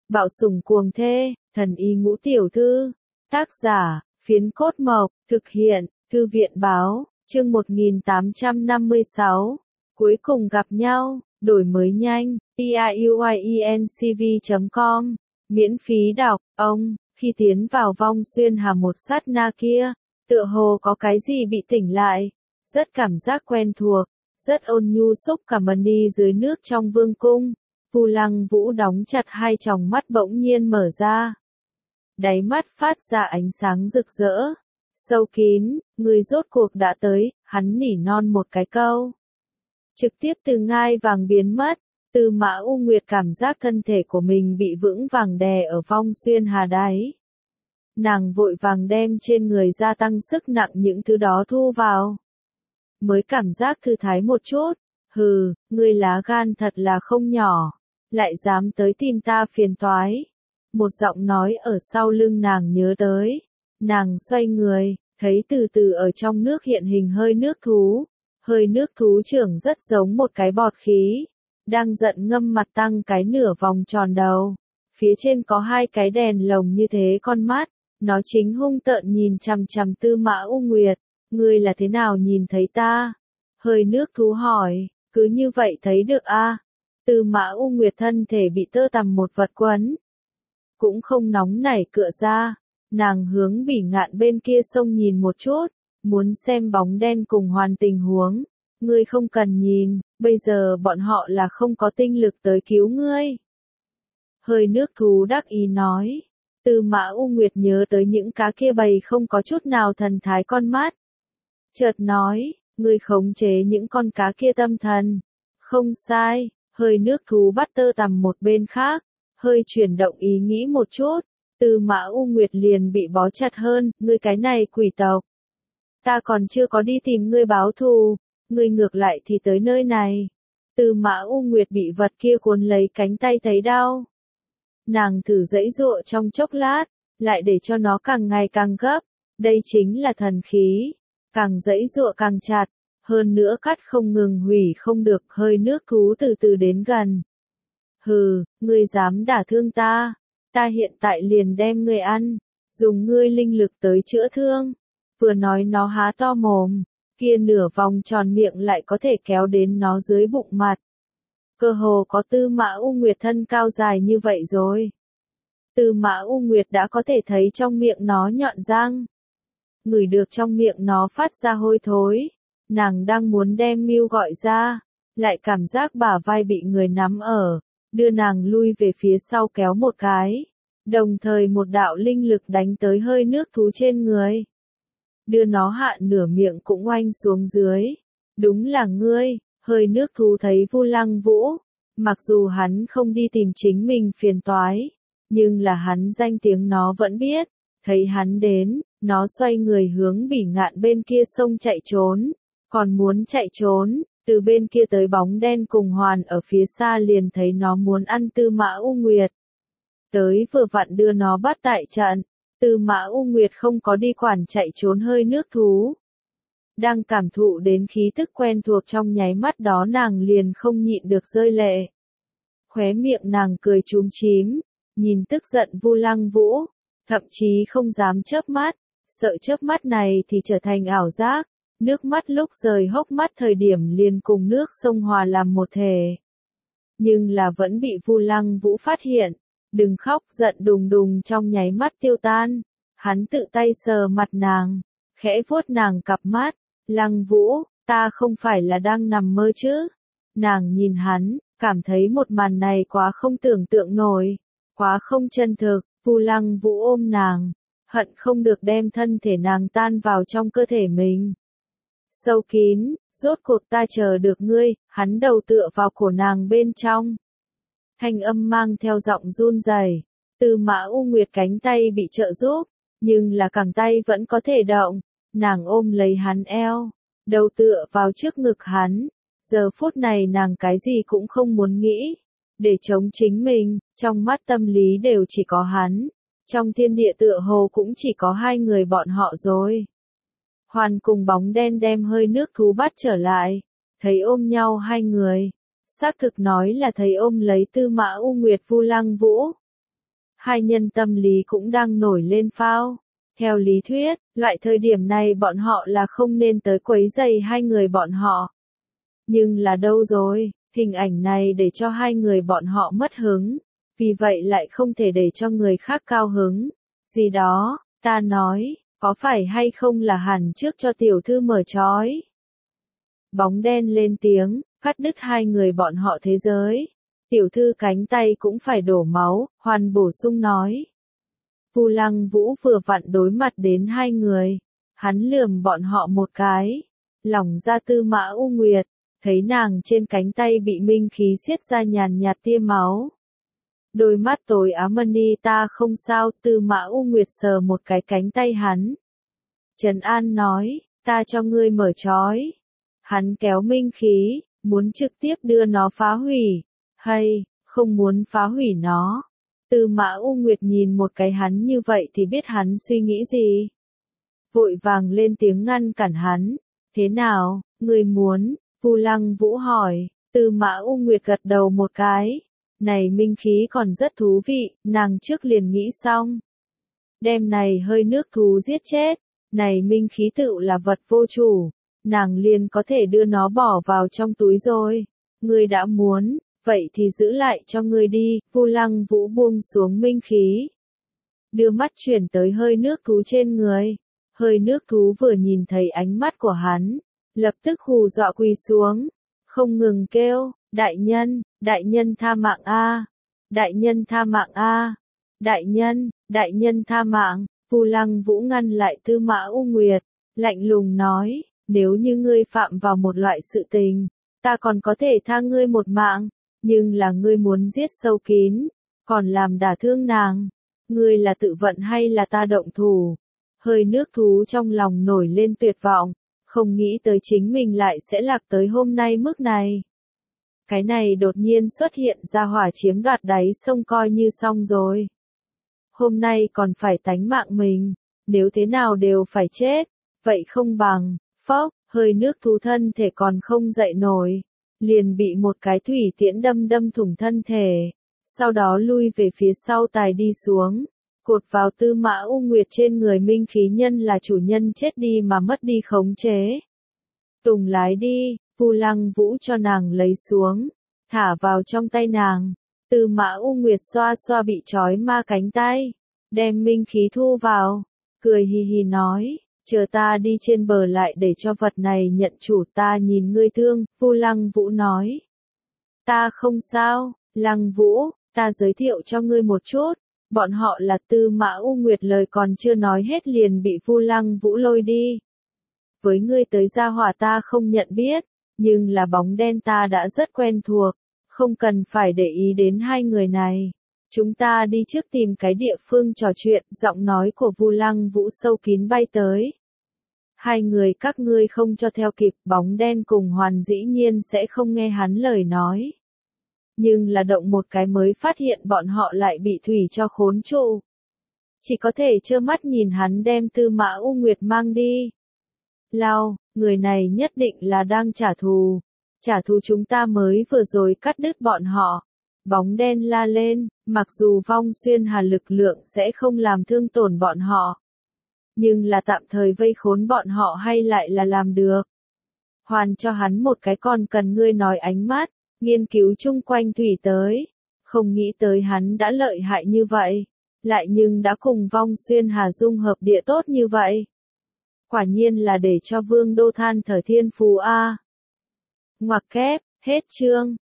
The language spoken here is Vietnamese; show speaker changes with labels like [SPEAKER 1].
[SPEAKER 1] Bạo sủng cuồng thê, thần y ngũ tiểu thư. Tác giả, Phiến Cốt Mộc, thực hiện, Thư viện báo, chương 1856. Cuối cùng gặp nhau, đổi mới nhanh, piuyencv.com, miễn phí đọc, ông, khi tiến vào vong xuyên hà một sát na kia, tựa hồ có cái gì bị tỉnh lại, rất cảm giác quen thuộc, rất ôn nhu xúc cảm ân đi dưới nước trong vương cung. Vu Lăng Vũ đóng chặt hai tròng mắt bỗng nhiên mở ra. Đáy mắt phát ra ánh sáng rực rỡ, sâu kín, người rốt cuộc đã tới, hắn nỉ non một cái câu. Trực tiếp từ ngai vàng biến mất, Tư Mã U Nguyệt cảm giác thân thể của mình bị vững vàng đè ở vong xuyên hà đáy. Nàng vội vàng đem trên người gia tăng sức nặng những thứ đó thu vào. Mới cảm giác thư thái một chút, hừ, ngươi lá gan thật là không nhỏ, lại dám tới tìm ta phiền toái. Một giọng nói ở sau lưng nàng nhớ tới. Nàng xoay người, thấy từ từ ở trong nước hiện hình hơi nước thú. Hơi nước thú trưởng rất giống một cái bọt khí. Đang giận ngâm mặt tăng cái nửa vòng tròn đầu. Phía trên có hai cái đèn lồng như thế con mắt. Nó chính hung tợn nhìn chằm chằm Tư Mã U Nguyệt. Ngươi là thế nào nhìn thấy ta? Hơi nước thú hỏi, cứ như vậy thấy được a? Tư Mã U Nguyệt thân thể bị tơ tằm một vật quấn. Cũng không nóng nảy cựa ra, nàng hướng Bỉ Ngạn bên kia sông nhìn một chút, muốn xem bóng đen cùng hoàn tình huống. Ngươi không cần nhìn, bây giờ bọn họ là không có tinh lực tới cứu ngươi. Hơi nước thú đắc ý nói. Tư Mã U Nguyệt nhớ tới những cá kia bầy không có chút nào thần thái con mắt. Chợt nói, ngươi khống chế những con cá kia tâm thần. Không sai, hơi nước thú bắt tơ tằm một bên khác. Hơi chuyển động ý nghĩ một chút, Tư Mã U Nguyệt liền bị bó chặt hơn, ngươi cái này quỷ tộc. Ta còn chưa có đi tìm ngươi báo thù, ngươi ngược lại thì tới nơi này. Tư Mã U Nguyệt bị vật kia cuốn lấy cánh tay thấy đau. Nàng thử giãy giụa trong chốc lát, lại để cho nó càng ngày càng gấp, đây chính là thần khí, càng giãy giụa càng chặt, hơn nữa cắt không ngừng hủy không được, hơi nước thú từ từ đến gần. Hừ, ngươi dám đả thương ta, ta hiện tại liền đem ngươi ăn, dùng ngươi linh lực tới chữa thương. Vừa nói nó há to mồm, kia nửa vòng tròn miệng lại có thể kéo đến nó dưới bụng mặt. Cơ hồ có Tư Mã U Nguyệt thân cao dài như vậy rồi. Tư Mã U Nguyệt đã có thể thấy trong miệng nó nhọn răng. Ngửi được trong miệng nó phát ra hôi thối. Nàng đang muốn đem Mưu gọi ra, lại cảm giác bả vai bị người nắm ở. Đưa nàng lui về phía sau kéo một cái, đồng thời một đạo linh lực đánh tới hơi nước thú trên người. Đưa nó hạ nửa miệng cũng oanh xuống dưới. Đúng là ngươi, hơi nước thú thấy Vu Lăng Vũ. Mặc dù hắn không đi tìm chính mình phiền toái, nhưng là hắn danh tiếng nó vẫn biết. Thấy hắn đến, nó xoay người hướng Bỉ Ngạn bên kia sông chạy trốn. Còn muốn chạy trốn. Từ bên kia tới bóng đen cùng hoàn ở phía xa liền thấy nó muốn ăn Tư Mã U Nguyệt. Tới vừa vặn đưa nó bắt tại trận, Tư Mã U Nguyệt không có đi quản chạy trốn hơi nước thú. Đang cảm thụ đến khí tức quen thuộc trong nháy mắt đó nàng liền không nhịn được rơi lệ. Khóe miệng nàng cười chúm chím, nhìn tức giận Vu Lăng Vũ, thậm chí không dám chớp mắt, sợ chớp mắt này thì trở thành ảo giác. Nước mắt lúc rời hốc mắt thời điểm liền cùng nước sông hòa làm một thể. Nhưng là vẫn bị Vu Lăng Vũ phát hiện. Đừng khóc, giận đùng đùng trong nháy mắt tiêu tan. Hắn tự tay sờ mặt nàng, khẽ vuốt nàng cặp mắt. Lăng Vũ, ta không phải là đang nằm mơ chứ? Nàng nhìn hắn, cảm thấy một màn này quá không tưởng tượng nổi, quá không chân thực. Vu Lăng Vũ ôm nàng, hận không được đem thân thể nàng tan vào trong cơ thể mình. Sâu kín, rốt cuộc ta chờ được ngươi, hắn đầu tựa vào cổ nàng bên trong. Thanh âm mang theo giọng run rẩy. Tư Mã U Nguyệt cánh tay bị trợ giúp, nhưng là cẳng tay vẫn có thể động. Nàng ôm lấy hắn eo, đầu tựa vào trước ngực hắn. Giờ phút này nàng cái gì cũng không muốn nghĩ. Để chống chính mình, trong mắt tâm lý đều chỉ có hắn. Trong thiên địa tựa hồ cũng chỉ có hai người bọn họ rồi. Hoàn cùng bóng đen đem hơi nước thú bắt trở lại, thấy ôm nhau hai người. Xác thực nói là thấy ôm lấy Tư Mã U Nguyệt Vu Lăng Vũ. hai nhân tâm lý cũng đang nổi lên phao. Theo lý thuyết, loại thời điểm này bọn họ là không nên tới quấy rầy hai người bọn họ. Nhưng là đâu rồi, hình ảnh này để cho hai người bọn họ mất hứng, vì vậy lại không thể để cho người khác cao hứng. Gì đó, ta nói, có phải hay không là hẳn trước cho tiểu thư mở trói. Bóng đen lên tiếng, cắt đứt hai người bọn họ thế giới. Tiểu thư cánh tay cũng phải đổ máu, Hoàn bổ sung nói. Vu Lăng Vũ vừa vặn đối mặt đến hai người. Hắn lườm bọn họ một cái. Lỏng ra Tư Mã U Nguyệt, thấy nàng trên cánh tay bị minh khí xiết ra nhàn nhạt tia máu. Đôi mắt tối Amani ta không sao, Tư Mã U Nguyệt sờ một cái cánh tay hắn. Trần An nói, ta cho ngươi mở trói. Hắn kéo minh khí, muốn trực tiếp đưa nó phá hủy. Hay, không muốn phá hủy nó. Tư Mã U Nguyệt nhìn một cái hắn như vậy thì biết hắn suy nghĩ gì. Vội vàng lên tiếng ngăn cản hắn. Thế nào, ngươi muốn? Vu Lăng Vũ hỏi. Tư Mã U Nguyệt gật đầu một cái. Này minh khí còn rất thú vị, nàng trước liền nghĩ xong. Đem này hơi nước thú giết chết. Này minh khí tựu là vật vô chủ. Nàng liền có thể đưa nó bỏ vào trong túi rồi. Ngươi đã muốn, vậy thì giữ lại cho ngươi đi. Vu Lăng Vũ buông xuống minh khí. Đưa mắt chuyển tới hơi nước thú trên người. Hơi nước thú vừa nhìn thấy ánh mắt của hắn, lập tức hù dọa quỳ xuống. Không ngừng kêu, đại nhân tha mạng a, đại nhân tha mạng a, đại nhân tha mạng. Vu Lăng Vũ ngăn lại Tư Mã U Nguyệt, lạnh lùng nói, nếu như ngươi phạm vào một loại sự tình, ta còn có thể tha ngươi một mạng, nhưng là ngươi muốn giết sâu kín, còn làm đả thương nàng, ngươi là tự vận hay là ta động thủ? Hơi nước thú trong lòng nổi lên tuyệt vọng, không nghĩ tới chính mình lại sẽ lạc tới hôm nay mức này. Cái này đột nhiên xuất hiện ra hỏa chiếm đoạt đáy sông coi như xong rồi. Hôm nay còn phải tánh mạng mình, nếu thế nào đều phải chết, vậy không bằng, phốc, hơi nước thú thân thể còn không dậy nổi, liền bị một cái thủy tiễn đâm thủng thân thể, sau đó lui về phía sau tài đi xuống, cột vào Tư Mã U Nguyệt trên người minh khí nhân là chủ nhân chết đi mà mất đi khống chế. Tùng lái đi, Vu Lăng Vũ cho nàng lấy xuống, thả vào trong tay nàng. Tư Mã U Nguyệt xoa xoa bị trói ma cánh tay, đem minh khí thu vào, cười hì hì nói, chờ ta đi trên bờ lại để cho vật này nhận chủ, ta nhìn ngươi thương. Vu Lăng Vũ nói, ta không sao, Lăng Vũ, ta giới thiệu cho ngươi một chút, bọn họ là Tư Mã U Nguyệt. Lời còn chưa nói hết liền bị Vu Lăng Vũ lôi đi. Với ngươi tới gia hỏa ta không nhận biết, nhưng là bóng đen ta đã rất quen thuộc, không cần phải để ý đến hai người này. Chúng ta đi trước tìm cái địa phương trò chuyện. Giọng nói của Vu Lăng Vũ sâu kín bay tới. Hai người các ngươi không cho theo kịp, bóng đen cùng Hoàn dĩ nhiên sẽ không nghe hắn lời nói. Nhưng là động một cái mới phát hiện bọn họ lại bị thủy cho khốn trụ. Chỉ có thể trơ mắt nhìn hắn đem Tư Mã U Nguyệt mang đi. Lao, người này nhất định là đang trả thù. Trả thù chúng ta mới vừa rồi cắt đứt bọn họ. Bóng đen la lên, mặc dù Vong Xuyên Hà lực lượng sẽ không làm thương tổn bọn họ. Nhưng là tạm thời vây khốn bọn họ hay lại là làm được. Hoàn cho hắn một cái còn cần ngươi nói ánh mắt, nghiên cứu chung quanh thủy tới. Không nghĩ tới hắn đã lợi hại như vậy. Lại nhưng đã cùng Vong Xuyên Hà dung hợp địa tốt như vậy. Quả nhiên là để cho Vương Đô than thở thiên phú a. Ngoặc kép, hết chương.